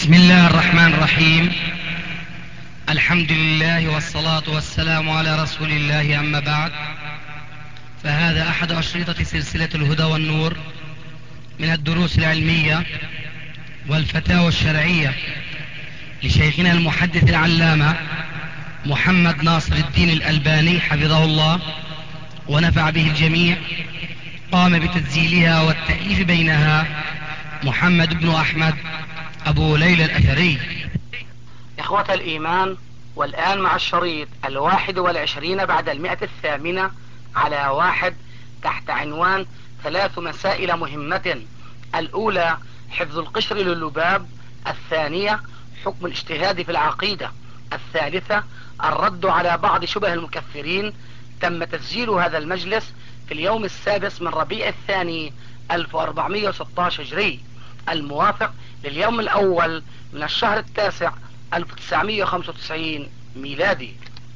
بسم الله الرحمن الرحيم. الحمد لله والصلاة والسلام على رسول الله، أما بعد، فهذا أحد أشرطة سلسلة الهدى والنور من الدروس العلمية والفتاوى الشرعية لشيخنا المحدث العلامة محمد ناصر الدين الألباني حفظه الله ونفع به الجميع. قام بتسجيلها والتأليف بينها محمد بن أحمد أبو ليلى الأثري. إخوة الإيمان، والآن مع الشريط 21 بعد 108 على 1 تحت عنوان 3 مسائل مهمة. الأولى حفظ القشر للباب، الثانية حكم الاجتهاد في العقيدة، الثالثة الرد على بعض شبه المكفرين. تم تسجيل هذا المجلس في اليوم 7 من ربيع الثاني 1416 هجري، الموافق لليوم الأول من الشهر التاسع 1995 ميلادي.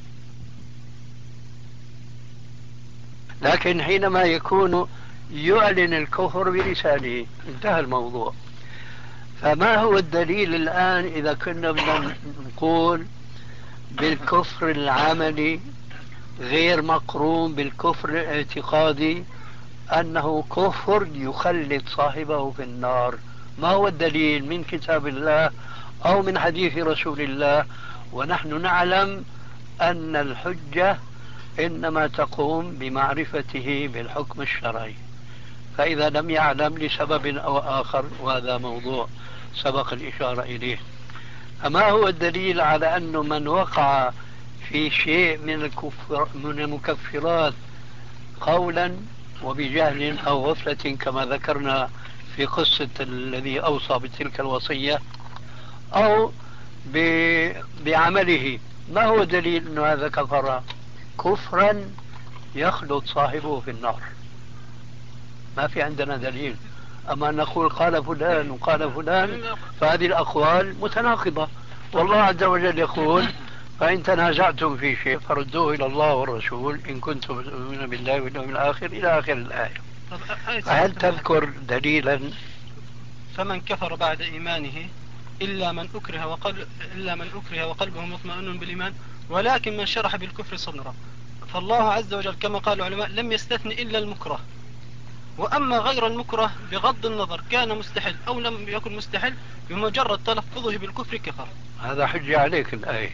لكن حينما يكون يعلن الكفر بلسانه انتهى الموضوع. فما هو الدليل الآن إذا كنا بدنا نقول بالكفر العملي غير مقرون بالكفر الاعتقادي أنه كفر يخلد صاحبه في النار؟ ما هو الدليل من كتاب الله أو من حديث رسول الله؟ ونحن نعلم أن الحجة إنما تقوم بمعرفته بالحكم الشرعي، فإذا لم يعلم لسبب أو آخر، وهذا موضوع سبق الإشارة إليه. أما هو الدليل على أن من وقع في شيء من المكفرات قولا وبجهل أو غفلة كما ذكرنا في قصة الذي أوصى بتلك الوصية أو بعمله، ما هو دليل أن هذا كفر كفرا يخلد صاحبه في النار؟ ما في عندنا دليل. أما نقول قال فلان وقال فلان فهذه الأقوال متناقضة. والله عز وجل يقول فإن تنازعتم في شيء فردوه إلى الله والرسول إن كنتم تؤمنون بالله واليوم الآخر إلى آخر الآية. فهل تذكر دليلا؟ فمن كفر بعد إيمانه إلا من أكره وقلبه مطمئن بالإيمان ولكن من شرح بالكفر صدرا. فالله عز وجل كما قال العلماء لم يستثن إلا المكره، وأما غير المكره بغض النظر كان مستحل أو لم يكن مستحل بمجرد تلفظه بالكفر كفر. هذا حجة عليك الآية.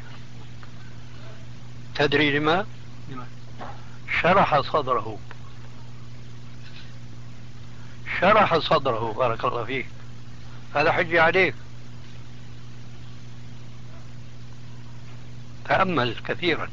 تدري لما؟ شرح صدره بارك الله فيك، هذا حجة عليك. تأمل كثيرا.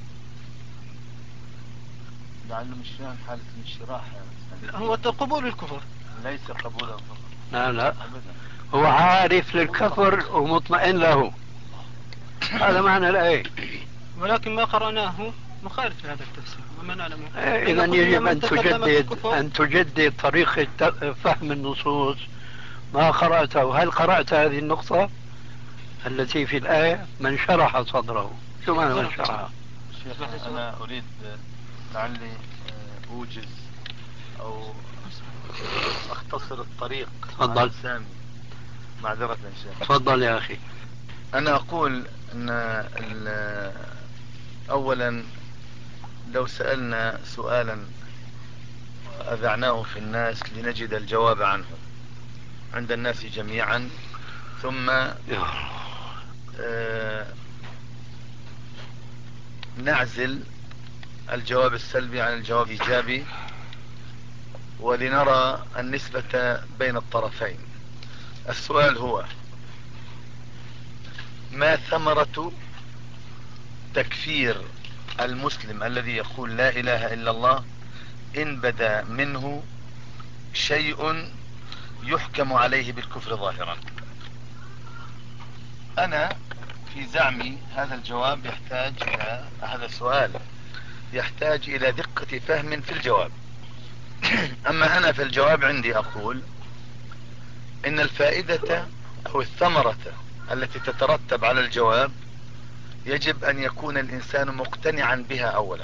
لعله مش فاهم حالة الانشراح. هو قبول الكفر ليس قبول الكفر. لا هو عارف للكفر ومطمئن له، هذا معنى الآية. ولكن ما قرأناه مخالف لهذا التفسير وما نعلمه. إذا يجب أن تجدد طريقة فهم النصوص. ما قرأته؟ هل قرأت هذه النقطة التي في الآية من شرح صدره؟ شو معنى من شرح؟ شيخ أنا أريد لعلي أوجز أو أختصر الطريق. تفضل. معذرة شيخ. تفضل يا أخي. أنا أقول أن أولا لو سألنا سؤالا أذعناه في الناس لنجد الجواب عنه عند الناس جميعا، ثم نعزل الجواب السلبي عن الجواب الإيجابي ولنرى النسبة بين الطرفين. السؤال هو: ما ثمرة تكفير المسلم الذي يقول لا إله إلا الله إن بدا منه شيء يحكم عليه بالكفر ظاهرا؟ أنا في زعمي هذا الجواب يحتاج إلى هذا السؤال يحتاج إلى دقة فهم في الجواب. أما أنا في الجواب عندي أقول إن الفائدة أو الثمرة التي تترتب على الجواب يجب أن يكون الإنسان مقتنعا بها أولا.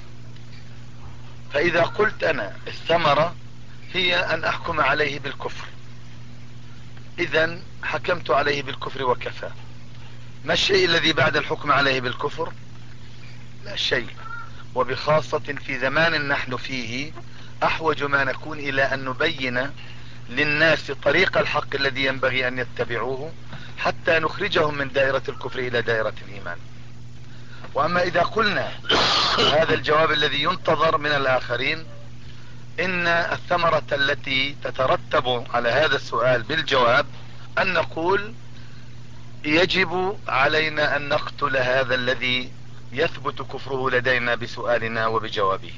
فإذا قلت أنا الثمرة هي أن أحكم عليه بالكفر، اذا حكمت عليه بالكفر وكفى. ما الشيء الذي بعد الحكم عليه بالكفر؟ لا شيء. وبخاصة في زمان نحن فيه احوج ما نكون الى ان نبين للناس طريق الحق الذي ينبغي ان يتبعوه حتى نخرجهم من دائرة الكفر الى دائرة الايمان. واما اذا قلنا هذا الجواب الذي ينتظر من الاخرين، ان الثمرة التي تترتب على هذا السؤال بالجواب ان نقول يجب علينا ان نقتل هذا الذي يثبت كفره لدينا بسؤالنا وبجوابه.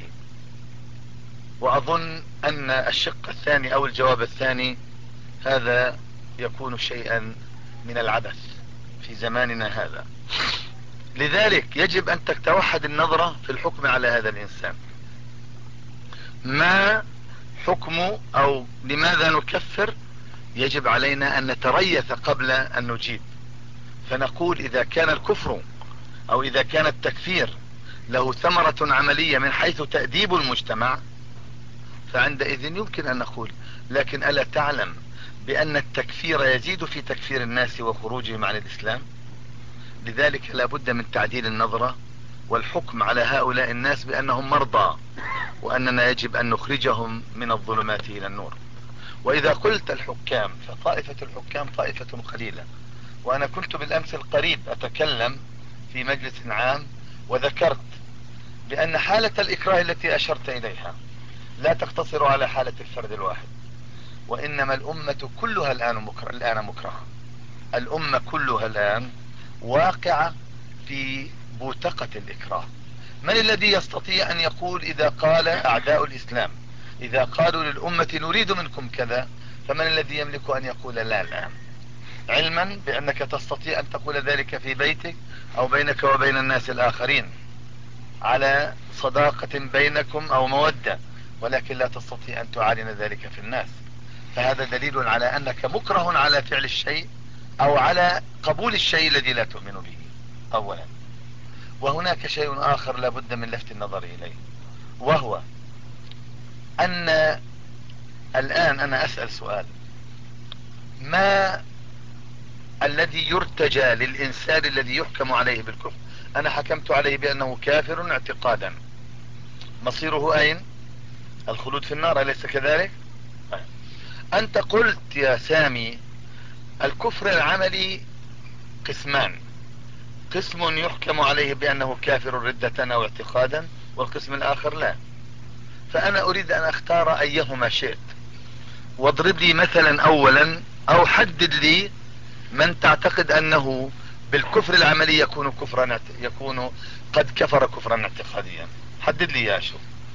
واظن ان الشق الثاني او الجواب الثاني هذا يكون شيئا من العبث في زماننا هذا. لذلك يجب ان تتوحد النظرة في الحكم على هذا الانسان. ما حكم او لماذا نكفر؟ يجب علينا ان نتريث قبل ان نجيب، فنقول اذا كان الكفر او اذا كان التكفير له ثمرة عملية من حيث تأديب المجتمع فعندئذ يمكن ان نقول. لكن الا تعلم بان التكفير يزيد في تكفير الناس وخروجهم عن الاسلام؟ لذلك لا بد من تعديل النظرة والحكم على هؤلاء الناس بانهم مرضى، واننا يجب ان نخرجهم من الظلمات الى النور. واذا قلت الحكام فطائفة الحكام طائفة قليلة. وانا كنت بالامس القريب اتكلم في مجلس عام وذكرت بان حالة الاكراه التي اشرت اليها لا تقتصر على حالة الفرد الواحد، وانما الامة كلها الان مكرهة. الامة كلها الان واقعة في بوتقة الاكراه. من الذي يستطيع ان يقول اذا قال اعداء الاسلام اذا قالوا للامة نريد منكم كذا، فمن الذي يملك ان يقول لا الان؟ علما بانك تستطيع ان تقول ذلك في بيتك او بينك وبين الناس الاخرين على صداقة بينكم او مودة، ولكن لا تستطيع ان تعلن ذلك في الناس. فهذا دليل على انك مكره على فعل الشيء او على قبول الشيء الذي لا تؤمن به اولا. وهناك شيء اخر لا بد من لفت النظر اليه، وهو ان الان انا اسأل سؤال: ما الذي يرتجى للانسان الذي يحكم عليه بالكفر؟ انا حكمت عليه بانه كافر اعتقادا، مصيره اين؟ الخلود في النار، اليس كذلك؟ انت قلت يا سامي الكفر العملي قسمان: قسم يحكم عليه بانه كافر ردة او اعتقادا، والقسم الاخر لا. فانا اريد ان اختار ايهما شئت، واضرب لي مثلا اولا او حدد لي من تعتقد انه بالكفر العملي يكون قد كفر كفرا اعتقاديا. حدد لي يا شو.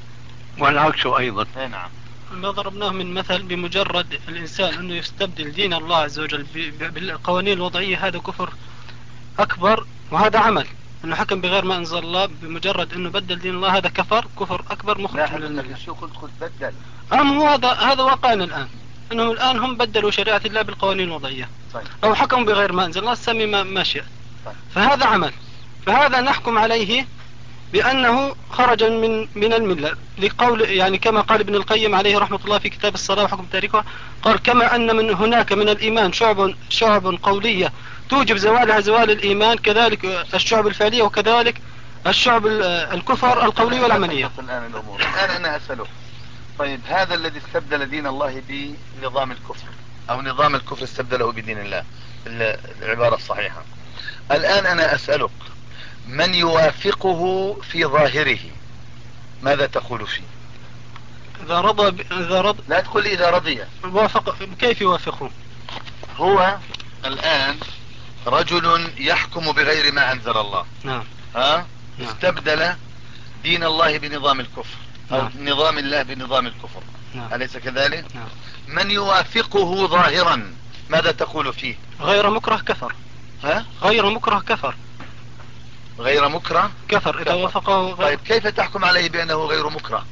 والعكس ايضا. نعم. ما ضربناه من مثل بمجرد الإنسان أنه يستبدل دين الله عز وجل بالقوانين الوضعية، هذا كفر أكبر، وهذا عمل أنه حكم بغير ما أنزل الله. بمجرد أنه بدل دين الله هذا كفر أكبر مخرج من الملة. شو قلت بدل؟ هو هذا واقعنا الآن، أنهم الآن هم بدلوا شريعة الله بالقوانين الوضعية. طيب. أو حكموا بغير ما أنزل الله، سمي ما شئت. طيب. فهذا عمل، فهذا نحكم عليه بأنه خرج من الملة، لقول يعني كما قال ابن القيم عليه رحمة الله في كتاب الصلاة وحكم تاريخها، قال: كما أن من هناك من الإيمان شعب قولية توجب زوالها زوال الإيمان، كذلك الشعب الفعلية، وكذلك الشعب الكفر القولية والعملية. الآن أنا أسألك: طيب هذا الذي استبدل دين الله بنظام الكفر، أو نظام الكفر استبدله بدين الله، العبارة الصحيحة، الآن أنا أسألك: من يوافقه في ظاهره ماذا تقول فيه؟ إذا رضى لا تقول لي إذا رضي. وافق. كيف يوافقه؟ هو الآن رجل يحكم بغير ما أنزل الله. نعم. نعم. استبدل دين الله بنظام الكفر او نظام الله بنظام الكفر. أليس كذلك؟ من يوافقه ظاهرا ماذا تقول فيه؟ غير مكره كفر. غير مكره كفر. غير مكره كفر إذا وافقه. طيب كيف تحكم عليه بأنه غير مكره؟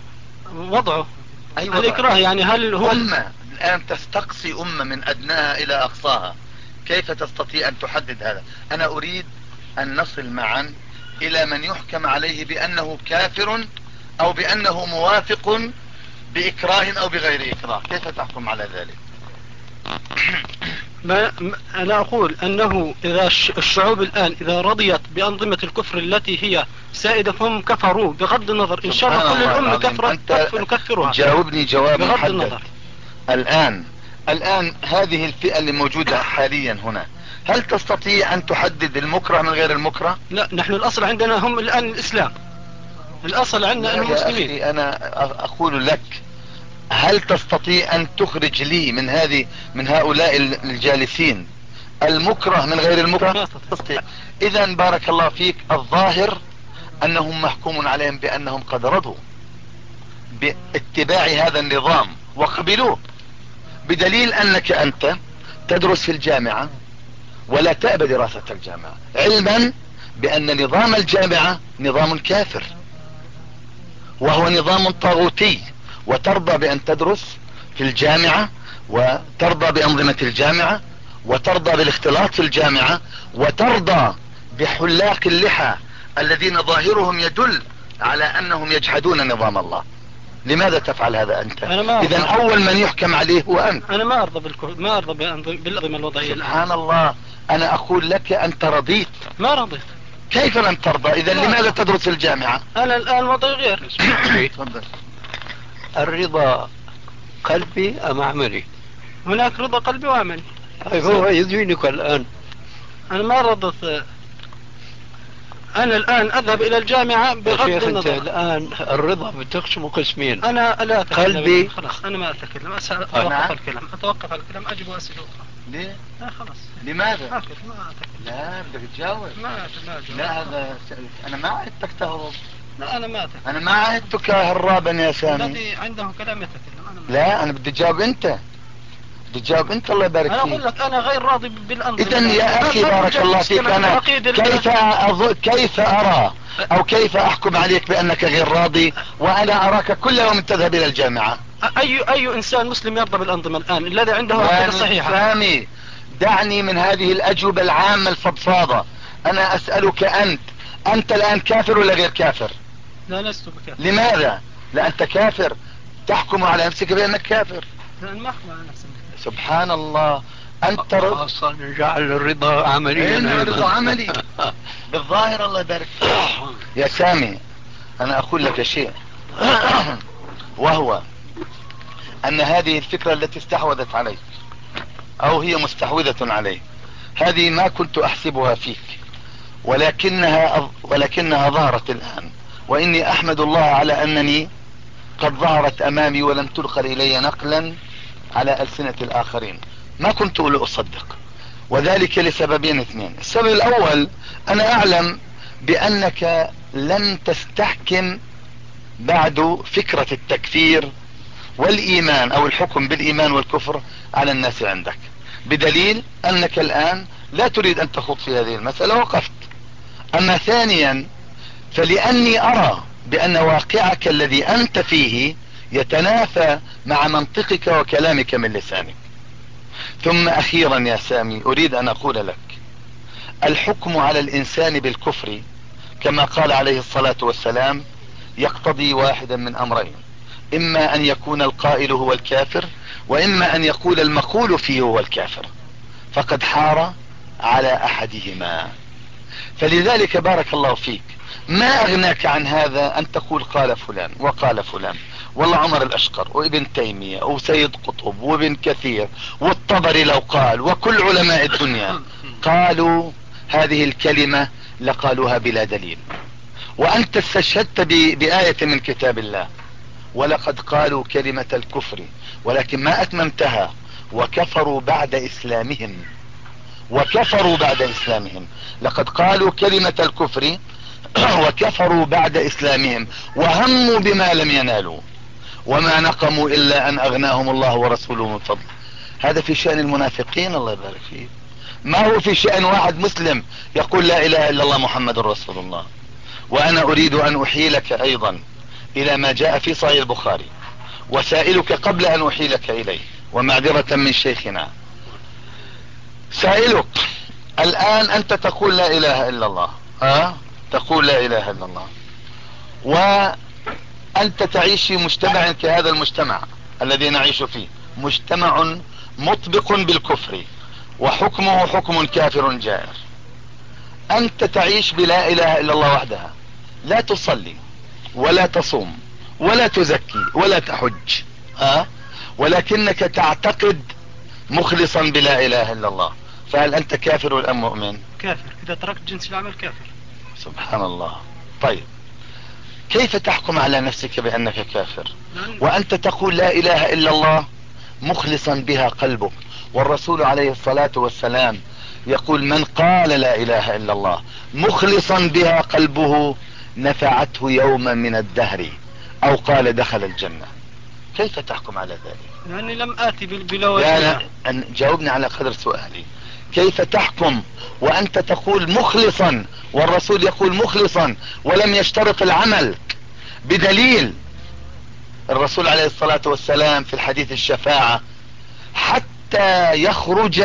وضعه أيوة الإكراه، يعني هل هو أمة الآن تستقصي أمة من أدناها إلى أقصاها، كيف تستطيع أن تحدد هذا؟ أنا أريد أن نصل معا إلى من يحكم عليه بأنه كافر أو بأنه موافق بإكراه أو بغير إكراه، كيف تحكم على ذلك؟ أنا أقول أنه إذا الشعوب الآن إذا رضيت بأنظمة الكفر التي هي سائدة فهم كفروا بغض النظر إن شاء الله كل الأمة كفرت نكفرها. جاوبني جواب بغض محدد. النظر الآن هذه الفئة اللي موجودة حاليا هنا، هل تستطيع أن تحدد المكره من غير المكره؟ لا، نحن الأصل عندنا هم الآن الإسلام، الأصل عندنا أنهم مسلمين. أخي أنا أقول لك، هل تستطيع أن تخرج لي من هؤلاء الجالسين المكره من غير المكره؟ تستطيع. إذا بارك الله فيك، الظاهر أنهم محكوم عليهم بأنهم قد رضوا باتباع هذا النظام وقبلوه، بدليل أنك أنت تدرس في الجامعة ولا تأبى دراسة الجامعة، علما بأن نظام الجامعة نظام كافر وهو نظام طاغوتي، وترضى بأن تدرس في الجامعة وترضى بأنظمة الجامعة وترضى بالاختلاط في الجامعة وترضى بحلاق اللحى الذين ظاهرهم يدل على أنهم يجحدون نظام الله. لماذا تفعل هذا أنت؟ إذا أول من يحكم عليه هو أنت. أنا ما أرضى بالأنظمة الوضعية. سبحان الله، أنا أقول لك أنت رضيت. ما رضيت. كيف لم ترضى؟ إذا لماذا تدرس في الجامعة؟ أنا الآن وضعي غير. تفضل. الرضا قلبي أم عملي؟ هناك رضا قلبي وعملي. هو يدينك الآن. أنا ما رضيت. أنا الآن أذهب إلى الجامعة بغض النظر. أنت الآن الرضا بتقسم قسمين. أنا لا أتكلم. قلبي. خلاص أنا ما أتكلم. أتوقف الكلام أجب أسئلة أخرى. ليه؟ لا خلاص. لماذا؟ ما أتكلم. لا بدك تجاوب. ما لا هذا أنا ما عهدتك تهرب. لا أنا ما أتكلم. أنا ما عهدتك هرابا يا سامي. الذي عنده كلام يتكلم. أنا لا أنا بدي تجاوب أنت. تجاوب انت، الله يبارك فيك. انا اقول لك انا غير راضي بالانظمه. اذا يا اخي بارك الله فيك، انا كيف ارى او كيف احكم عليك بانك غير راضي وانا اراك كل يوم تذهب الى الجامعة؟ اي انسان مسلم يرضى بالانظمة الان الذي عنده عقيدة صحيحة؟ سامي دعني من هذه الاجوبة العامة الفضفاضة. انا اسألك انت الان كافر ولا غير كافر؟ لا لست بكافر. لماذا؟ لا انت كافر، تحكم على نفسك بانك كافر. لا ما احكم على نفسي. سبحان الله، انت اصلا جعل الرضا عمليا. الرضا عملي بالظاهر، الله يبارك فيك. يا سامي انا اقول لك شيء وهو ان هذه الفكرة التي استحوذت عليك او هي مستحوذة عليك، هذه ما كنت احسبها فيك، ولكنها ظهرت الان، واني احمد الله على انني قد ظهرت امامي ولم تدخل الي نقلا على ألسنة الآخرين. ما كنت لأصدق، وذلك لسببين اثنين. السبب الأول، أنا أعلم بأنك لن تستحكم بعد فكرة التكفير والإيمان أو الحكم بالإيمان والكفر على الناس عندك، بدليل أنك الآن لا تريد أن تخوض في هذه المسألة، وقفت. أما ثانيا، فلأني أرى بأن واقعك الذي أنت فيه يتنافى مع منطقك وكلامك من لسانك. ثم اخيرا يا سامي اريد ان اقول لك، الحكم على الانسان بالكفر كما قال عليه الصلاة والسلام يقتضي واحدا من امرين، اما ان يكون القائل هو الكافر، واما ان يقول المقول فيه هو الكافر، فقد حار على احدهما. فلذلك بارك الله فيك، ما اغناك عن هذا ان تقول قال فلان وقال فلان، والله عمر الاشقر وابن تيمية وسيد قطب وابن كثير والطبري لو قال وكل علماء الدنيا قالوا هذه الكلمة لقالوها بلا دليل، وانت استشهدت بآية من كتاب الله، ولقد قالوا كلمة الكفر ولكن ما اتممتها وكفروا بعد اسلامهم. لقد قالوا كلمة الكفر وكفروا بعد اسلامهم وهموا بما لم ينالوا وما نقموا الا ان اغناهم الله ورسوله من فضله. هذا في شأن المنافقين، الله يبارك فيه. ما هو في شأن واحد مسلم يقول لا اله الا الله محمد رسول الله. وانا اريد ان احيلك ايضا الى ما جاء في صحيح البخاري، وسائلك قبل ان احيلك اليه ومعذرة من شيخنا، سائلك الان انت تقول لا اله الا الله، تقول لا اله الا الله، وانت تعيش في مجتمع كهذا المجتمع الذي نعيش فيه، مجتمع مطبق بالكفر وحكمه حكم كافر جائر. انت تعيش بلا اله الا الله وحدها، لا تصلي ولا تصوم ولا تزكي ولا تحج، ولكنك تعتقد مخلصا بلا اله الا الله، فهل انت كافر ام مؤمن؟ كافر اذا تركت جنس العمل كافر. سبحان الله. طيب كيف تحكم على نفسك بانك كافر وانت تقول لا اله الا الله مخلصا بها قلبك؟ والرسول عليه الصلاة والسلام يقول من قال لا اله الا الله مخلصا بها قلبه نفعته يوما من الدهر، او قال دخل الجنة. كيف تحكم على ذلك؟ لاني لم اتي بلا لا وجه. جاوبني على قدر سؤالي. كيف تحكم وانت تقول مخلصا والرسول يقول مخلصا ولم يشترط العمل بدليل الرسول عليه الصلاة والسلام في الحديث الشفاعة حتى يخرج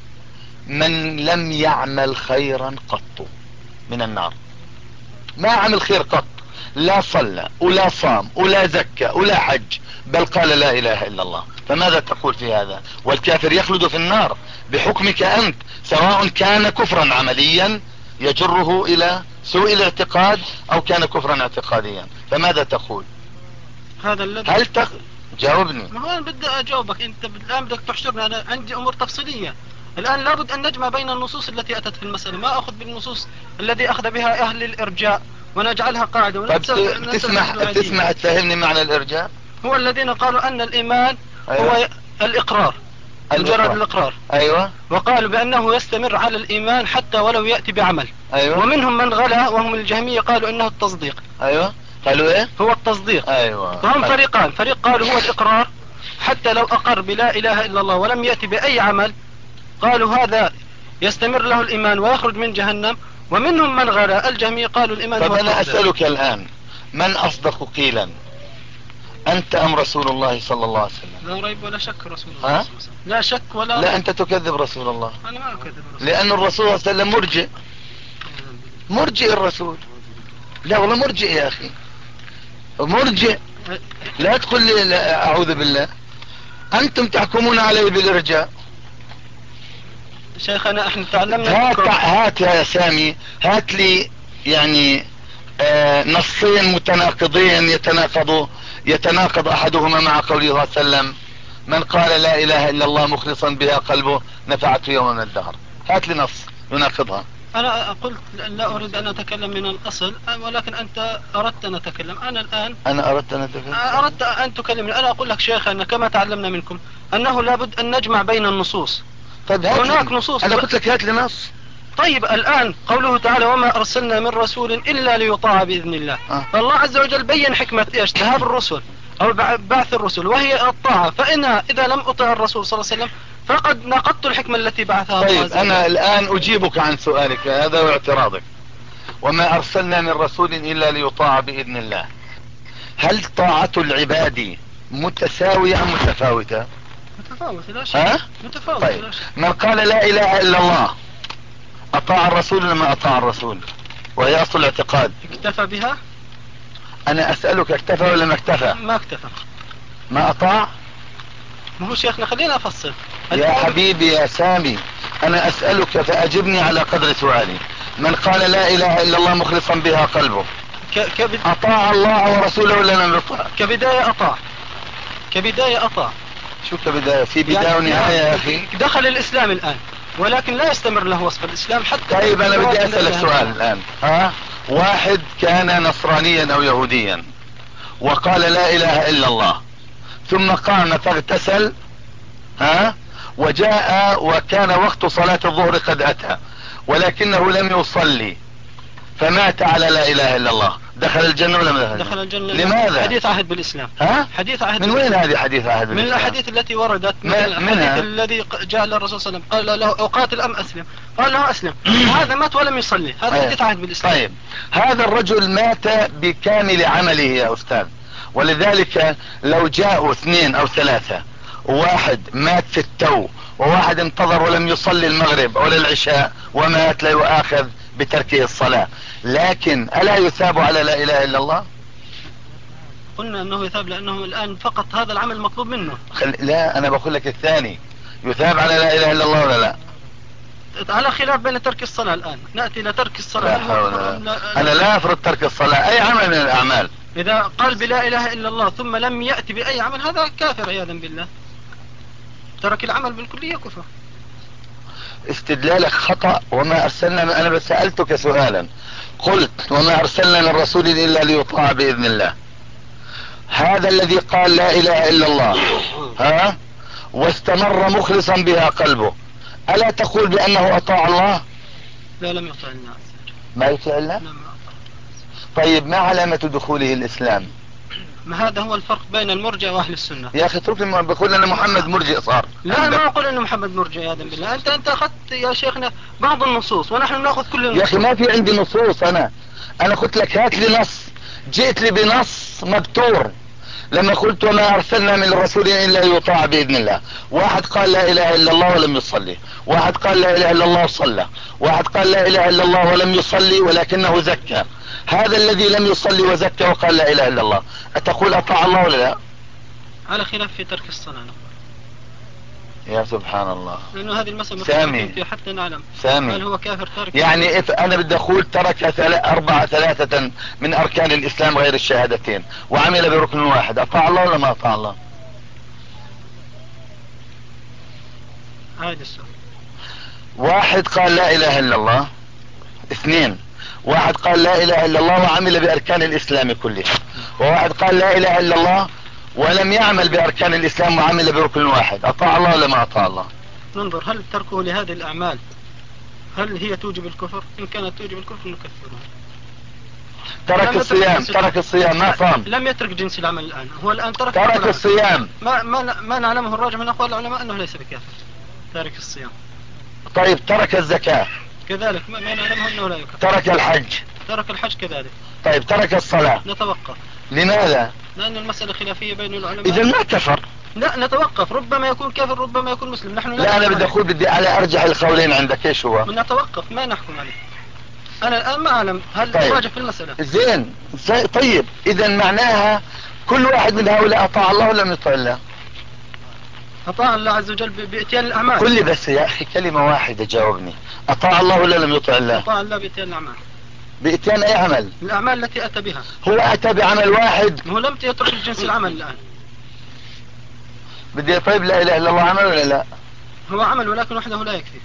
من لم يعمل خيرا قط من النار، ما عمل خير قط، لا صلى ولا صام ولا زكى ولا حج، بل قال لا اله الا الله. فماذا تقول في هذا؟ والكافر يخلد في النار بحكمك انت، سواء كان كفرا عمليا يجره الى سوء الاعتقاد او كان كفرا اعتقاديا. فماذا تقول؟ هذا الذي جاوبني. ما هو انا بدي اجاوبك، انت الان بدك تحشرني، انا عندي امور تفصيليه. الان لابد ان نجمع بين النصوص التي اتت في المساله، ما اخذ بالنصوص الذي اخذ بها اهل الارجاء ونجعلها قاعده طب تسمح تفهمني معنى الارجاء؟ هو الذين قالوا ان الايمان أيوة. هو الاقرار، مجرد الاقرار. ايوه. وقالوا بانه يستمر على الايمان حتى ولو ياتي بعمل. ايوه. ومنهم من غلا وهم الجهميه قالوا انه التصديق. ايوه. قالوا ايه؟ هو التصديق. ايوه. وهم فريقان، فريق قالوا هو الاقرار حتى لو اقر بلا اله الا الله ولم ياتي باي عمل، قالوا هذا يستمر له الايمان ويخرج من جهنم. ومنهم من غلا الجهميه قالوا الايمان طب هو انا التصديق. اسألك الان، من اصدق قيلا انت ام رسول الله صلى الله عليه وسلم؟ لا ريب ولا شك رسول الله صلى الله عليه وسلم. لا شك ولا لا ريب. انت تكذب رسول الله. انا ما اكذب الرسول، لان الرسول صلى الله عليه وسلم مرجئ الرسول. لا والله مرجئ يا اخي، مرجئ. لا تقول لي لا اعوذ بالله، انتم تحكمون علي بالارجاء. شيخنا احنا تعلمنا هات يا سامي، هات لي يعني نصين متناقضين يتناقض احدهما مع قوله صلى الله عليه وسلم من قال لا اله الا الله مخلصا بها قلبه نفعته يوم من الدهر. هات لي نص يناقضها. انا قلت لا اريد ان اتكلم من الاصل، ولكن انت اردت ان اتكلم. انا الان اردت ان اتكلم. اردت ان تكلمني. انا اقول لك شيخنا كما تعلمنا منكم انه لابد ان نجمع بين النصوص. طيب هناك نصوص. انا قلت لك هات لي نص. طيب الان قوله تعالى وما ارسلنا من رسول الا ليطاع باذن الله. فالله عز وجل بين حكمة ايش؟ ذهاب الرسل او بعث الرسل وهي الطاعة. فانا اذا لم اطع الرسول صلى الله عليه وسلم فقد نقضت الحكمة التي بعثها الله طيب عز وجل. انا الان اجيبك عن سؤالك هذا واعتراضك. وما ارسلنا من رسول الا ليطاع باذن الله. هل طاعة العباد متساوية ام متفاوتة؟ متفاوتة لا شك. متفاوتة. طيب من قال لا اله الا الله اطاع الرسول ولا ما اطاع الرسول؟ وهي اصل الاعتقاد. اكتفى بها؟ انا اسألك اكتفى ولا ما اكتفى؟ ما اكتفى. ما اطاع؟ ما هو شيخنا خلينا افصل. يا حبيبي يا سامي انا اسألك فاجبني على قدر سؤالي. من قال لا اله الا الله مخلصا بها قلبه اطاع الله ورسوله ولا لم يطاع؟ كبداية اطاع. كبداية اطاع. شو كبداية؟ في بداية ونهاية يا اخي. دخل الاسلام الان ولكن لا يستمر له وصف الاسلام حتى. طيب انا بدي اسألك سؤال الان. واحد كان نصرانيا او يهوديا وقال لا اله الا الله ثم قام فاغتسل وجاء وكان وقت صلاة الظهر قد اتى ولكنه لم يصلي فمات على لا اله الا الله، دخل الجنة ولا ما دخل الجنة؟ لماذا؟ حديث عهد بالاسلام. حديث عهد من وين هذه حديث عهد بالاسلام؟ من الاحاديث التي وردت. من الحديث الذي جاء للرسول صلى الله عليه وسلم قال له اقاتل ام اسلم؟ قال له اسلم. هذا مات ولم يصلي، هذا حديث عهد بالاسلام. طيب هذا الرجل مات بكامل عمله يا استاذ، ولذلك لو جاءوا 2 أو 3 وواحد مات في التو وواحد انتظر ولم يصلي المغرب ولا العشاء ومات لا يؤاخذ بتركه الصلاة، لكن ألا يثاب على لا إله إلا الله؟ قلنا أنه يثاب لأنه الآن فقط هذا العمل مطلوب منه. لا أنا بقول لك الثاني، يثاب على لا إله إلا الله ولا لا؟ على خلاف بين ترك الصلاة الآن، نأتي إلى ترك الصلاة. لا حول. انا لا افرض ترك الصلاة، اي عمل من الاعمال. إذا قال بلا إله إلا الله ثم لم يأتي بأي عمل هذا كافر عياذا بالله، ترك العمل بالكلية كفر. استدلالك خطأ. وما ارسلنا، انا بس سألتك سؤالا، قلت وما ارسلنا من رسول الا ليطاع باذن الله. هذا الذي قال لا اله الا الله ها واستمر مخلصا بها قلبه، الا تقول بانه اطاع الله؟ لا، لم يطع الناس. ما يطيع الله؟ لم يطع. طيب ما علامة دخوله الاسلام؟ ما هذا هو الفرق بين المرجع واهل السنة. يا اخي اتركني، بقول ان محمد مرجئ صار. لا، ما اقول ان محمد مرجع عياذا بالله. انت اخذت يا شيخنا بعض النصوص ونحن ناخذ كل النصوص. يا اخي ما في عندي نصوص. انا قلت لك هات لي نص، جئت لي بنص مبتور لما قلت وما ارسلنا من الرسول الا يطاع باذن الله. واحد قال لا اله الا الله ولم يصلي، واحد قال لا اله الا الله وصلى، واحد قال لا اله الا الله ولم يصلي ولكنه زكى. هذا الذي لم يصلي وزكى وقال لا اله الا الله، اتقول اطاع الله ولا لا؟ على خلاف في ترك الصلاة. يا سبحان الله. لانه هذه المسألة سامي. فيها حتى نعلم سامي. هل هو كافر تارك. يعني انا بدي اقول ترك ثلاثة من اركان الاسلام غير الشهادتين وعمل بركن واحد، اطاع الله ولا ما اطاع الله؟ هذا السؤال. واحد قال لا اله الا الله، اثنين، واحد قال لا اله الا الله وعمل باركان الاسلام كلها، وواحد قال لا اله الا الله ولم يعمل باركان الاسلام وعمل بركن واحد، اطاع الله ولا ما اطاع الله؟ ننظر هل تركه لهذه الاعمال هل هي توجب الكفر؟ ان كانت توجب الكفر نكفرها. ترك الصيام ما صام. لم يترك جنس العمل الان، هو الان ترك الصيام. ما نعلمه الراجح من اقوال العلماء انه ليس بكافر تارك الصيام. طيب ترك الزكاة كذلك ما نعلمه انه لا يكفر. ترك الحج. ترك الحج كذلك. طيب ترك الصلاة. نتوقف. لماذا؟ لان المسألة خلافية بين العلماء. اذا ما كفر. لا، نتوقف، ربما يكون كافر ربما يكون مسلم. نحن لا انا بدي اقول بدي على ارجح القولين عندك ايش هو؟ نتوقف ما نحكم عليه. انا الان ما اعلم هل طيب. راجع في المسألة. زين. طيب اذا معناها كل واحد من هؤلاء اطاع الله ولم يطع الله؟ اطاع الله عز وجل باتيان الاعمال. قل لي بس يا اخي كلمة واحدة جاوبني، اطاع الله ولا لم يطع الله؟ اطاع الله باتيان الاعمال. باتيان اي عمل؟ الاعمال التي اتى بها. هو اتى بعمل واحد. هو لم يترك الجنس العمل الان. بدي طيب لا اله الا الله عمل ولا لا؟ هو عمل ولكن وحده لا يكفي.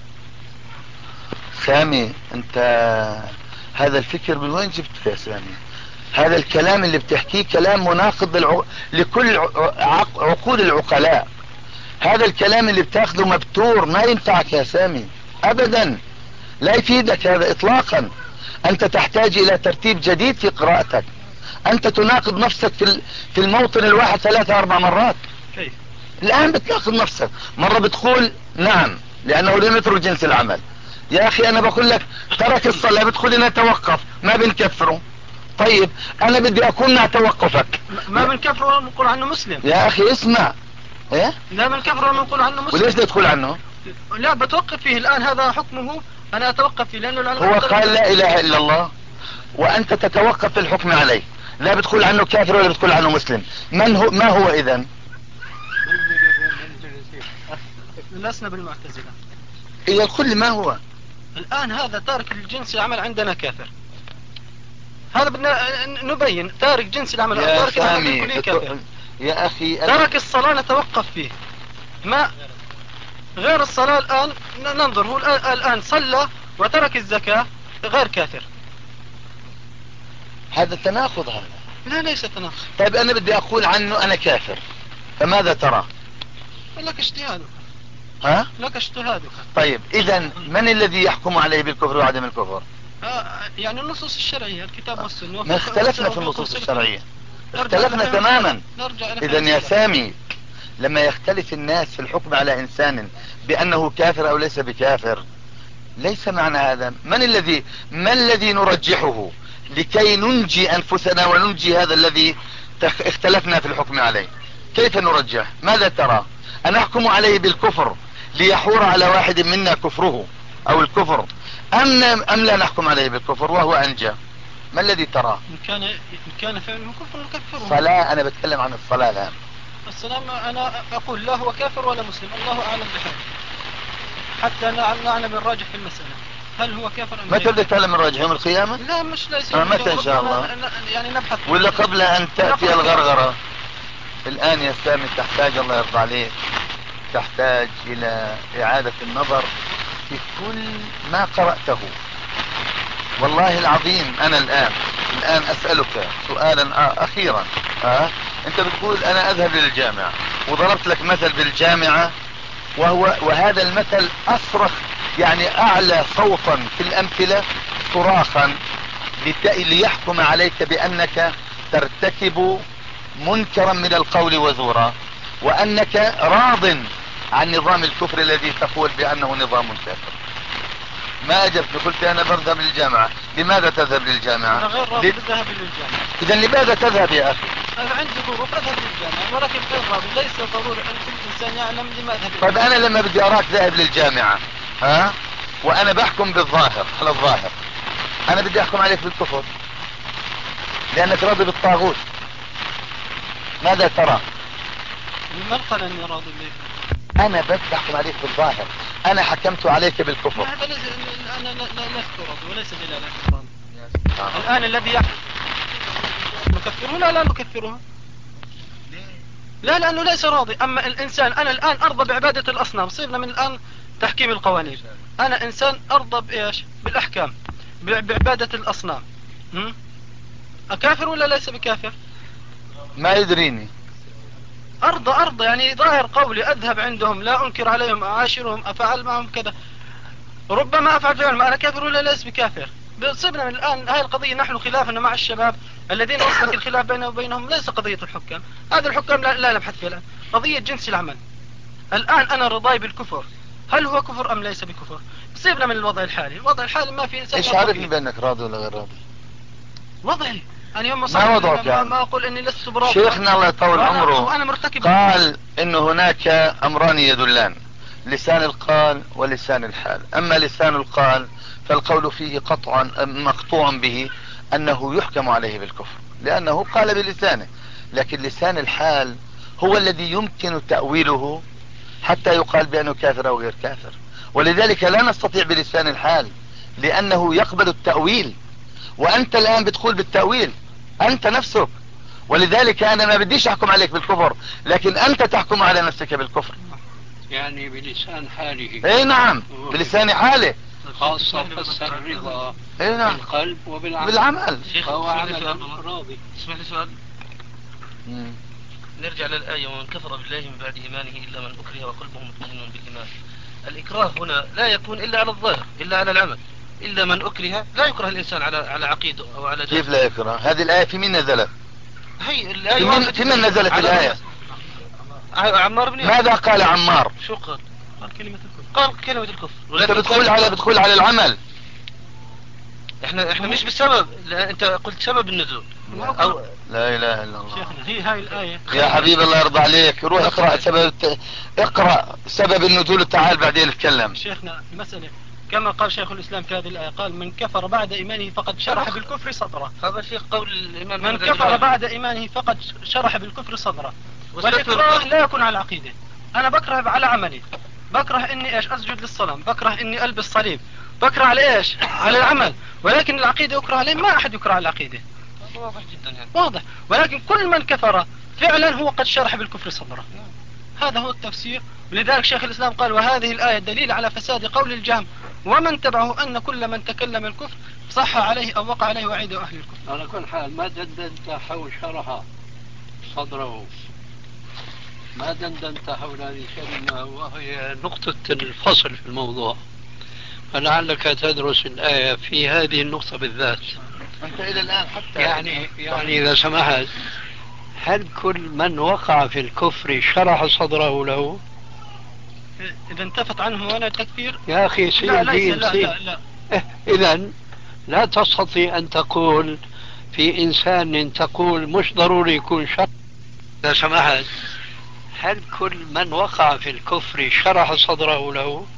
سامي انت هذا الفكر من وين جبته يا سامي؟ هذا الكلام اللي بتحكيه كلام مناقض لكل عقول العقلاء. هذا الكلام اللي بتاخذه مبتور ما ينفعك يا سامي ابدا، لا يفيدك هذا اطلاقا. انت تحتاج الى ترتيب جديد في قراءتك. انت تناقض نفسك في الموطن الواحد 3-4 مرات. كيف؟ الان بتناقض نفسك، مرة بتقول نعم لانه لم يترك جنس العمل. يا اخي انا بقول لك ترك الصلاة بتقول لنا توقف ما بنكفره. طيب انا بدي اكون مع توقفك. ما بنكفره ولا بنقول عنه مسلم. يا اخي اسمع. ايه؟ لا بنكفره ولا بنقول عنه مسلم. وليش بدي تقول عنه؟ لا بتوقف فيه الان، هذا حكمه انا اتوقف فيه لانه العلماء هو قال لا اله الا الله وانت تتوقف في الحكم عليه، لا بتقول عنه كافر ولا بتقول عنه مسلم. ما هو اذا؟ لسنا بالمعتزلة. اذا كل ما هو الان هذا تارك الجنس العمل عندنا كافر. هذا بدنا نبين تارك جنس العمل. يا تارك سامي يا اخي ترك الصلاة نتوقف فيه. ما غير الصلاة الان ننظر هو الان صلى وترك الزكاة غير كافر. هذا تناقض هذا. لا ليس تناقض. طيب انا بدي اقول عنه انا كافر، فماذا ترى؟ لك اجتهادك. ها؟ لك اجتهادك. طيب اذا من الذي يحكم عليه بالكفر وعدم الكفر؟ يعني النصوص الشرعية الكتاب والسنة. ما اختلفنا في النصوص الشرعية، اختلفنا تماما. اذا يا سامي لما يختلف الناس في الحكم على انسان بانه كافر او ليس بكافر، ليس معنى هذا ما الذي نرجحه لكي ننجي انفسنا وننجي هذا الذي اختلفنا في الحكم عليه. كيف نرجح؟ ماذا ترى؟ ان نحكم عليه بالكفر ليحور على واحد منا كفره او الكفر، ام لا نحكم عليه بالكفر وهو انجى؟ ما الذي ترى؟ ان كان فعله كفر نكفره. صلاة، انا بتكلم عن الصلاة الان. السلام انا اقول لا هو كافر ولا مسلم، الله اعلم بحاله. حتى نعلم الراجح في المسألة، هل هو كافر أم متى بدك تعلم الراجح؟ يوم القيامة؟ لا مش ليس متى إن شاء الله؟ يعني نبحث ولا قبل أن تأتي الغرغرة؟ الآن يا سامي تحتاج، الله يرضى عليك، تحتاج إلى إعادة النظر في كل ما قرأته. والله العظيم أنا الآن أسألك سؤالا أخيرا. أنت بتقول أنا أذهب للجامعة، وضربت لك مثل بالجامعة، وهذا المثل أصرخ، يعني أعلى صوتا في الأمثلة صراخا ليحكم عليك بأنك ترتكب منكرا من القول وزورا، وأنك راض عن نظام الكفر الذي تقول بأنه نظام كافر. ما أجبت، قلت أنا بذهب للجامعة. لماذا تذهب للجامعة؟ أنا غير راضي بالذهاب للجامعة. إذا لماذا تذهب يا أخي؟ أنا عندي ظروف أذهب للجامعة، ولكن غير راضي، ليس ضروري أن كل إنسان يعلم لما أذهب للجامعة. طيب أنا لما بدي أراك ذاهب للجامعة، وأنا بحكم بالظاهر، على الظاهر، أنا بدي أحكم عليك بالكفر لأنك راضي بالطاغوت، ماذا ترى؟ من قال أني راضي به؟ أنا بس بحكم عليك بالظاهر، أنا حكمت عليك بالكفر. هذا ليس، أنا لست راضي وليس دلالة راضي. الآن الذي يحكم نكفره؟ لا نكفره. لا، لأنه ليس راضي. أما الإنسان، أنا الآن أرضى بعبادة الأصنام، صرنا من الآن تحكيم القوانين. أنا إنسان أرضى بإيش؟ بالأحكام، بعبادة الأصنام. أكافر ولا ليس بكافر؟ ما يدريني. أرضى يعني ظاهر قولي، أذهب عندهم، لا أنكر عليهم، أعاشرهم، أفعل معهم كذا، ربما أفعل فعل، ما أنا كافر ولا ليس بكافر؟ صرنا من الآن هاي القضية، نحن خلافنا مع الشباب الذين وصلت الخلاف بيننا وبينهم ليس قضية الحكام. هذا الحكام لا نبحث فيها الآن، قضية جنس العمل. الآن أنا رضاي بالكفر، هل هو كفر أم ليس بكفر؟ سيبنا من الوضع الحالي. الوضع الحالي ما في إنسان. إيش عارفني بأنك راضي ولا غير راضي؟ وضعي أنا يوم ما وضعك يعني؟ ما أقول إني لست براضي. شيخنا الله يطول عمره وأنا مرتكب. قال إن هناك أمران يدلان، لسان القال ولسان الحال. أما لسان القال فالقول فيه قطعا مقطوع به أنه يحكم عليه بالكفر لأنه قال بلسانه، لكن لسان الحال هو الذي يمكن تأويله حتى يقال بأنه كافر أو غير كافر. ولذلك لا نستطيع بلسان الحال لأنه يقبل التأويل، وأنت الآن بتقول بالتأويل أنت نفسك. ولذلك أنا ما بديش أحكم عليك بالكفر، لكن أنت تحكم على نفسك بالكفر. يعني بلسان حاله. اي نعم، بلسان حاله. خاصة فسر الرضا اي نعم، بالقلب وبالعمل. بالعمل. فهو عمل راضي. اسمح لي سؤال. نرجع للآية: ومن كفر بالله من بعد إيمانه إلا من أكره وقلبه مطمئن بالإيمان. الإكراه هنا لا يكون إلا على الظاهر، إلا على العمل. إلا من أكره، لا يكره الإنسان على عقيده أو على دين. كيف لا يكره؟ هذه الآية في من نزلت؟ هي الآية في من نزلت الآية؟ عمار بن ماذا قال عمار؟ شو قال؟ قال كلمة الكفر. انت بتدخل على العمل. احنا مش بسبب، لا انت قلت سبب النزول او لا اله الا الله. شيخنا هي هاي الآية. يا حبيبي الله يرضى عليك، روح اقرأ سبب النزول وتعال بعدين نتكلم. شيخنا المسألة كما قال شيخ الإسلام في هذه الآية، قال من كفر بعد إيمانه فقد شرح بالكفر صدره. هذا شيخ قول الإمام من كفر بعد إيمانه فقد شرح بالكفر صدره. والإكراه لا يكون على العقيدة. أنا بكره على عملي، بكره إني إيش أسجد للصنم، بكره إني ألبس صليب، بكره على إيش؟ على العمل. ولكن العقيدة يكره عليه، ما أحد يكره على العقيدة. واضح جدا يعني. واضح. ولكن كل من كفر فعلا هو قد شرح بالكفر صدره. هذا هو التفسير. ولذلك شيخ الإسلام قال: وهذه الآية دليل على فساد قول الجهم ومن تبعه أن كل من تكلم الكفر صح عليه أو وقع عليه وعيد أهل الكفر. على كل حال ما دندنت حول شرح صدره، ما دندنت حول هذه الكلمة وهي نقطة الفصل في الموضوع، فلعلك تدرس الآية في هذه النقطة بالذات. انت الى الان حتى يعني إذا سمحت، هل كل من وقع في الكفر شرح صدره له؟ إذا انتفت عنه وانا التكفير يا أخي سيدي، لا. إذا لا تستطيع أن تقول في إنسان، تقول مش ضروري يكون شرح. إذا سمحت، هل كل من وقع في الكفر شرح صدره له؟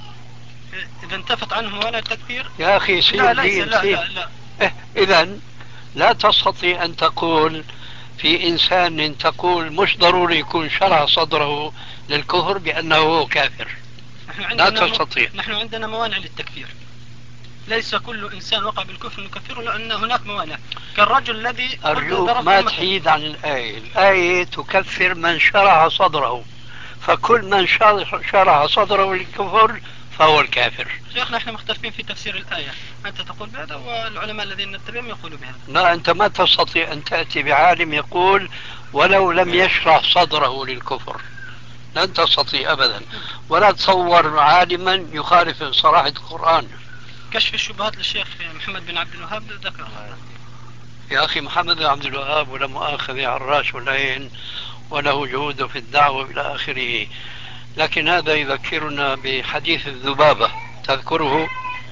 إذا انتفت عنه وانا التكفير. يا أخي سيدي، لا. إذا لا تستطيع أن تقول في إنسان، تقول مش ضروري يكون شرح صدره للكفر بأنه كافر. لا تستطيع. نحن عندنا موانع للتكفير. ليس كل إنسان وقع بالكفر نكفره، لأن هناك موانع، كالرجل الذي أرجوك ما تحيد عن الآية. الآية تكفر من شرع صدره، فكل من شرع صدره للكفر فهو الكافر. شيخنا احنا مختلفين في تفسير الآية، أنت تقول بهذا والعلماء الذين نتبعهم يقولوا بهذا. لا، أنت ما تستطيع أن تأتي بعالم يقول ولو لم يشرح صدره للكفر، لن تستطيع أبدا. ولا تصور عالما يخالف صراحة القرآن. كشف الشبهات للشيخ محمد بن عبد الوهاب ذكر. يا أخي محمد بن عبد الوهاب ولا مؤاخذة عراش والعين، وله جهود في الدعوة إلى آخره، لكن هذا يذكرنا بحديث الذبابة، تذكره؟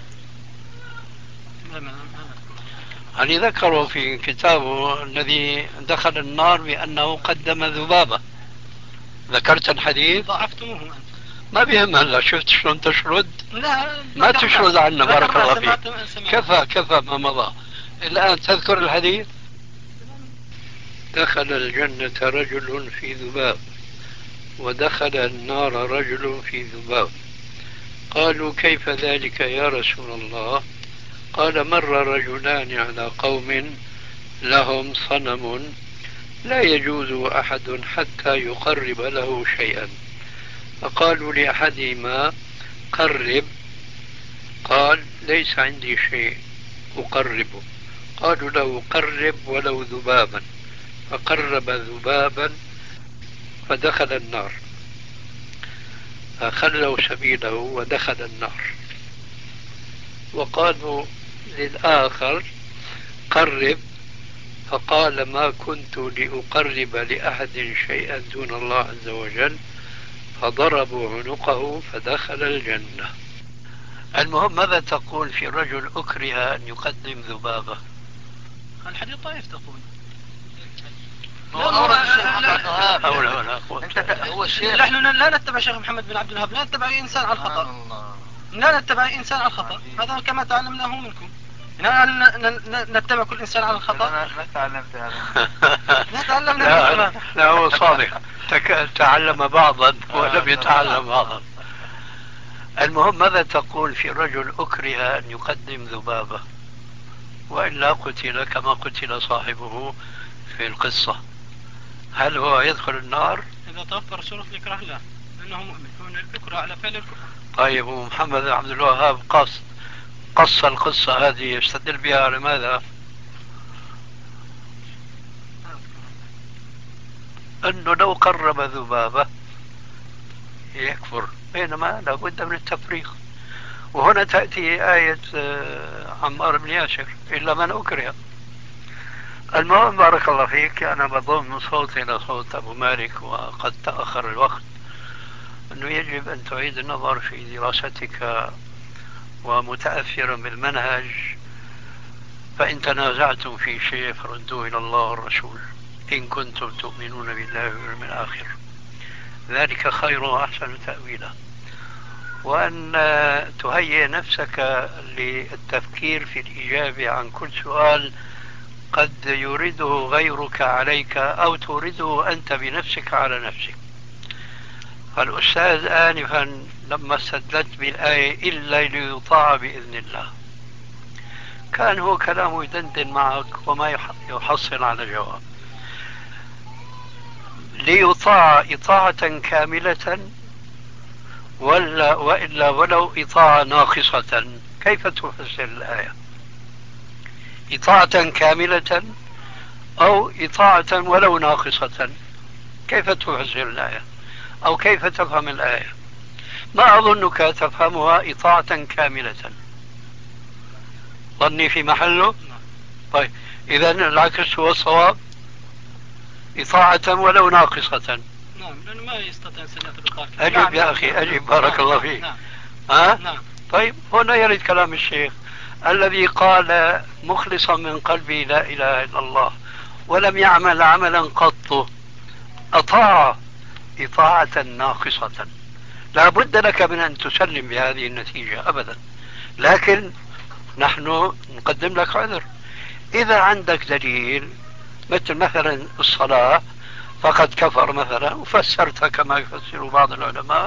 يعني ذكره في كتابه الذي دخل النار بأنه قدم ذبابة. ذكرت الحديث؟ ضعفتموه أنت. ما بيهم هلا، شفت شلون تشرد؟ لا ما تشرد عنا، بارك الله فيك. كفى كفى ما مضى. الآن تذكر الحديث؟ دخل الجنة رجل في ذباب، ودخل النار رجل في ذباب. قالوا كيف ذلك يا رسول الله؟ قال مر رجلان على قوم لهم صنم لا يجوز أحد حتى يقرب له شيئا، فقالوا لأحدهما قرب، قال ليس عندي شيء أقربه. قالوا له قرب ولو ذبابا، فقرب ذبابا فدخل النار، فخلوا سبيله ودخل النار. وقالوا للآخر قرب، فقال ما كنت لأقرب لأحد شيئا دون الله عز وجل، فضربوا عنقه فدخل الجنة. المهم ماذا تقول في رجل أكره أن يقدم ذبابة؟ الحديث ضعيف تقول. هو الشيخ. نحن لا نتبع شيخ محمد بن عبد الوهاب، لا نتبع إنسان على الخطأ. لا نتبع إنسان على الخطأ، هذا كما تعلمناه منكم. نتبع كل إنسان على الخطأ. ما تعلمت هذا. ما تعلمنا. لا هو صادق، تعلم بعضا ولم يتعلم بعضا. المهم ماذا تقول في رجل أكره أن يقدم ذبابة وإلا قتل كما قتل صاحبه في القصة؟ هل هو يدخل النار؟ إذا توفر شروط الإكراه لا، لأنه مؤمن، هو الإكراه على فعل الكفر. طيب ومحمد عبد الوهاب قص القصة هذه يستدل بها على ماذا؟ أنه لو قرب ذبابة يكفر، بينما لابد من التفريق. وهنا تأتي آية عمار بن ياسر إلا من أكره. المهم بارك الله فيك، أنا بضم صوتي إلى صوت أبو مالك وقد تأخر الوقت، أنه يجب أن تعيد النظر في دراستك ومتأثرا بالمنهج، فإن تنازعتم في شيء فردوه إلى الله والرسول إن كنتم تؤمنون بالله واليوم الآخر، ذلك خير وأحسن تأويلا. وأن تهيئ نفسك للتفكير في الإجابة عن كل سؤال قد يريده غيرك عليك أو تريده أنت بنفسك على نفسك. فالأستاذ آنفا لما استدلت بالآية إلا ليطاع بإذن الله، كان هو كلامه يدندن معك وما يحصل على جواب. ليطاع إطاعة كاملة وإلا ولو إطاعة ناقصة، كيف تفسر الآية؟ إطاعة كاملة أو إطاعة ولو ناقصة، كيف تفسر الآية أو كيف تفهم الآية؟ ما أظنك تفهمها إطاعة كاملة، ظني في محله. طيب إذا العكس هو الصواب، إطاعة ولو ناقصة. نعم، لأنه ما يستطيع سنة الإطاعة. أجب يا أخي أجب، بارك الله فيك. نعم. طيب هنا يرد كلام الشيخ الذي قال مخلصا من قلبي لا إله إلا الله ولم يعمل عملا قط، أطاع إطاعة ناقصة. لا بد لك من أن تسلم بهذه النتيجة أبدا، لكن نحن نقدم لك عذر. إذا عندك دليل مثلا الصلاة فقد كفر مثلا وفسرتها كما يفسر بعض العلماء،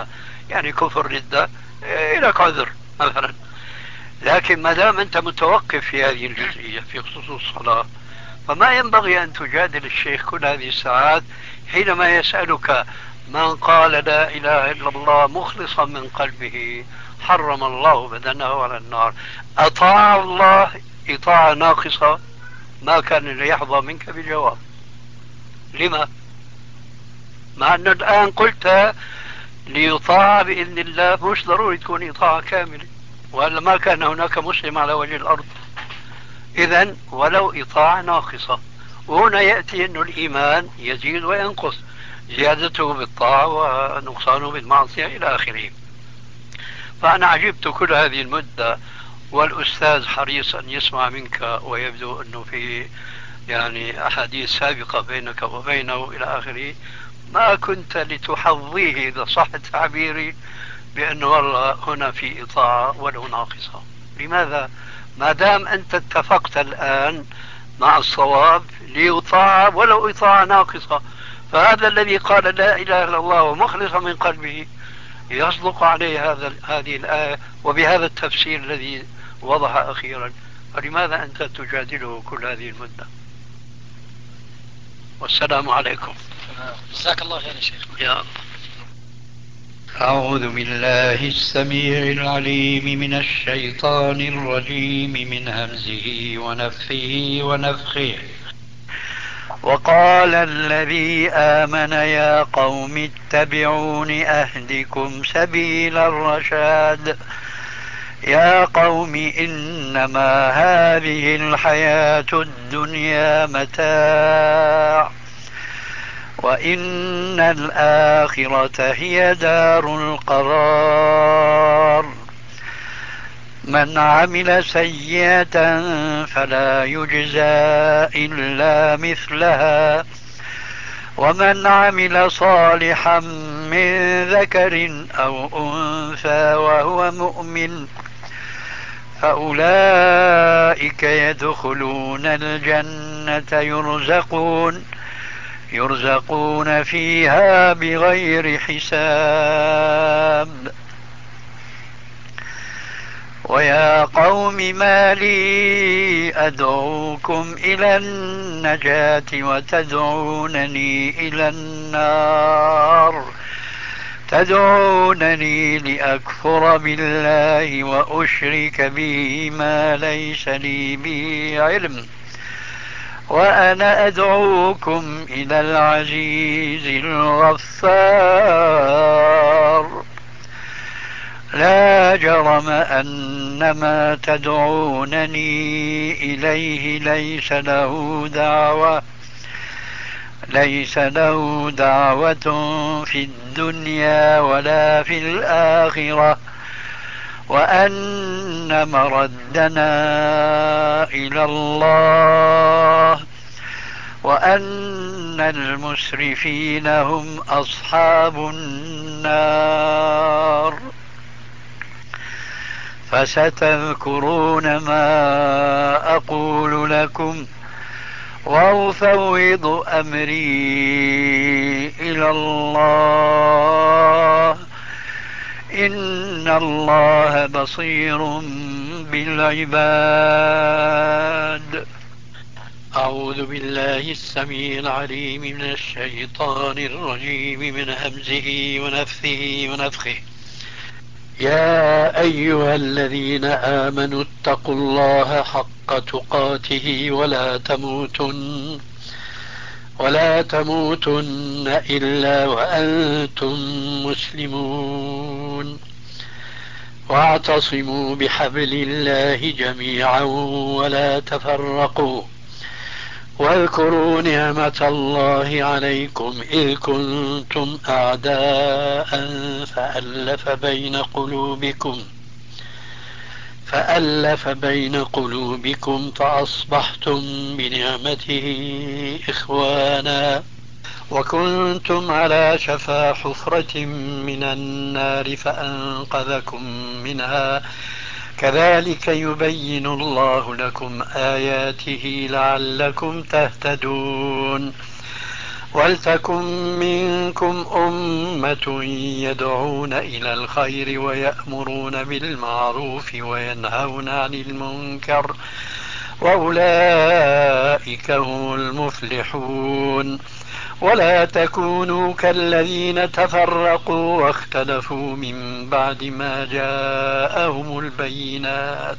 يعني كفر ردة، لك عذر مثلا. لكن ما دام أنت متوقف في هذه الجزئية في خصوص الصلاة، فما ينبغي أن تجادل الشيخ كل هذه الساعات حينما يسألك: من قال لا إله إلا الله مخلصا من قلبه حرم الله بدنه على النار، أطاع الله إطاعة ناقصة؟ ما كان ليحظى منك بجواب. لما؟ مع أن الآن قلت ليطاع بإذن الله، مش ضروري تكون إطاعة كاملة، وإلا ما كان هناك مسلم على وجه الأرض. إذن ولو إطاعة ناقصة. وهنا يأتي أن الإيمان يزيد وينقص، زيادته بالطاعة ونقصانه بالمعصية إلى آخره. فأنا عجبت كل هذه المدة، والأستاذ حريص أن يسمع منك، ويبدو أنه في يعني أحاديث سابقة بينك وبينه إلى آخره. ما كنت لتحظيه إذا صح تعبيري بأنه والله هنا في إطاعة ولو ناقصة. لماذا؟ ما دام أنت اتفقت الآن مع الصواب ليطاع ولو إطاعة ناقصة، فهذا الذي قال لا إله إلا الله ومخلصا من قلبه يصدق عليه هذه الآية وبهذا التفسير الذي وضح أخيرا. فلماذا أنت تجادله كل هذه المدة؟ والسلام عليكم. جزاك الله خير يا شيخ. يا أعوذ بالله السميع العليم من الشيطان الرجيم من همزه ونفخه ونفخه. وقال الذي آمن يا قوم اتبعون أهدكم سبيل الرشاد. يا قوم إنما هذه الحياة الدنيا متاع، وإن الآخرة هي دار القرار. من عمل سيئة فلا يجزى إلا مثلها، ومن عمل صالحا من ذكر أو أنثى وهو مؤمن فأولئك يدخلون الجنة يرزقون فيها بغير حساب. ويا قوم ما لي أدعوكم إلى النجاة وتدعونني إلى النار، تدعونني لأكفر بالله وأشرك به ما ليس لي به علم، وأنا أدعوكم إلى العزيز الغفار. لا جرم أن ما تدعونني إليه ليس له دعوة في الدنيا ولا في الآخرة، وأن مردنا إلى الله، وأن المسرفين هم أصحاب النار. فستذكرون ما أقول لكم وأفوض أمري إلى الله، إن الله بصير بالعباد. أعوذ بالله السميع العليم من الشيطان الرجيم من همزه ونفثه ونفخه. يا أيها الذين آمنوا اتقوا الله حق تقاته ولا تموتن إلا وأنتم مسلمون. واعتصموا بحبل الله جميعا ولا تفرقوا، واذكروا نعمة الله عليكم إذ كنتم أعداء فألف بين قلوبكم فأصبحتم بنعمته إخوانا، وكنتم على شفا حفرة من النار فأنقذكم منها. كذلك يبين الله لكم آياته لعلكم تهتدون. ولتكن منكم أمة يدعون إلى الخير ويأمرون بالمعروف وينهون عن المنكر وأولئك هم المفلحون. ولا تكونوا كالذين تفرقوا واختلفوا من بعد ما جاءهم البينات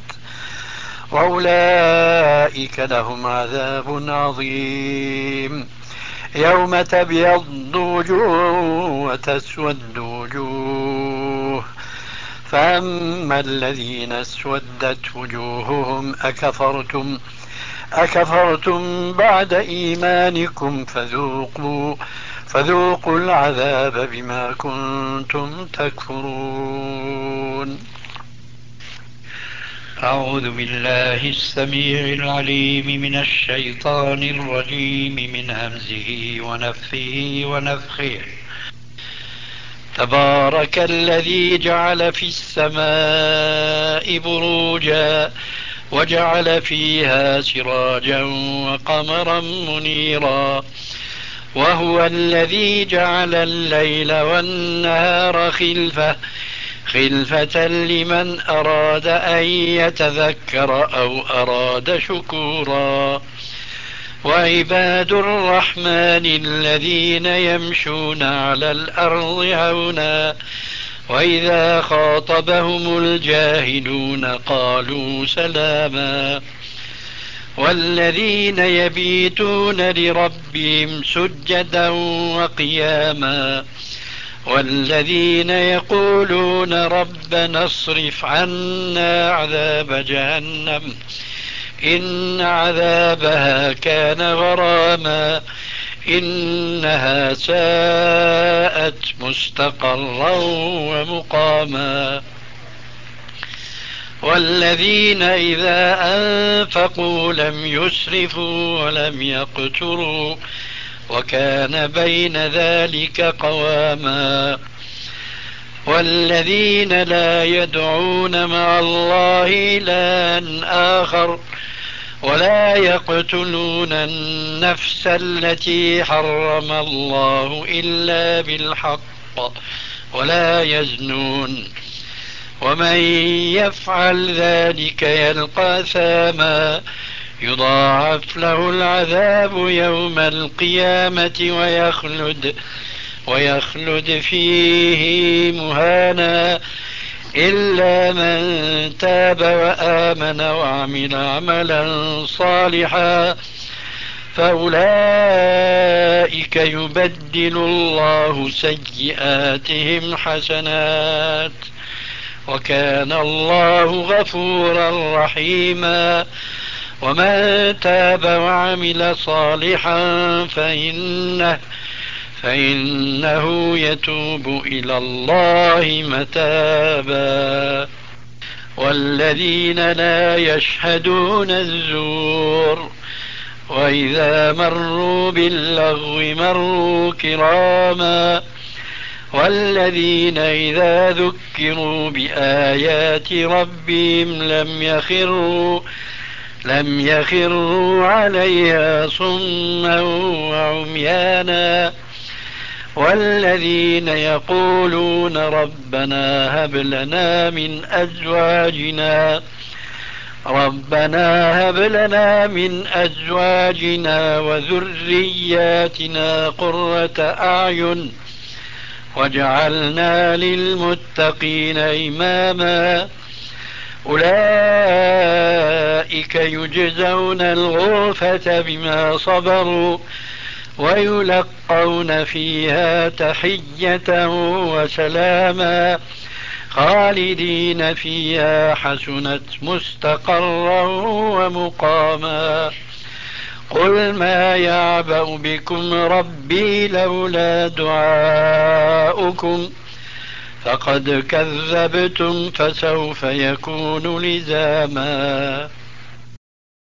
وأولئك لهم عذاب عظيم. يوم تبيض وجوه وتسود وجوه فأما الذين اسودت وجوههم أكفرتم بعد إيمانكم فذوقوا العذاب بما كنتم تكفرون. أعوذ بالله السميع العليم من الشيطان الرجيم من همزه ونفثه ونفخه. تبارك الذي جعل في السماء بروجا وجعل فيها سراجا وقمرا منيرا وهو الذي جعل الليل والنهار خلفة لمن أراد أن يتذكر أو أراد شكورا. وعباد الرحمن الذين يمشون على الأرض هونا وإذا خاطبهم الجاهلون قالوا سلاما. والذين يبيتون لربهم سجدا وقياما والذين يقولون ربنا اصرف عنا عذاب جهنم إن عذابها كان غراما إنها ساءت مستقرا ومقاما. والذين إذا أنفقوا لم يسرفوا ولم يقتروا وكان بين ذلك قواما. والذين لا يدعون مع الله إلها آخر ولا يقتلون النفس التي حرم الله إلا بالحق ولا يزنون ومن يفعل ذلك يلقى أثاما يضاعف له العذاب يوم القيامة ويخلد فيه مهانا إلا من تاب وآمن وعمل عملا صالحا فأولئك يبدل الله سيئاتهم حسنات وكان الله غفورا رحيما. ومن تاب وعمل صالحا فإنه يتوب إلى الله متابا. والذين لا يشهدون الزور وإذا مروا باللغو مروا كراما. والذين إذا ذكروا بآيات ربهم لم يخروا عليها صما وعميانا. والذين يقولون ربنا هب لنا من أزواجنا وذرياتنا قرة أعين واجعلنا للمتقين إماما. أولئك يجزون الغرفة بما صبروا ويلقون فيها تحية وسلاما خالدين فيها حسنت مستقرا ومقاما. قل ما يعبأ بكم ربي لولا دعاؤكم فقد كذبتم فسوف يكون لزاما.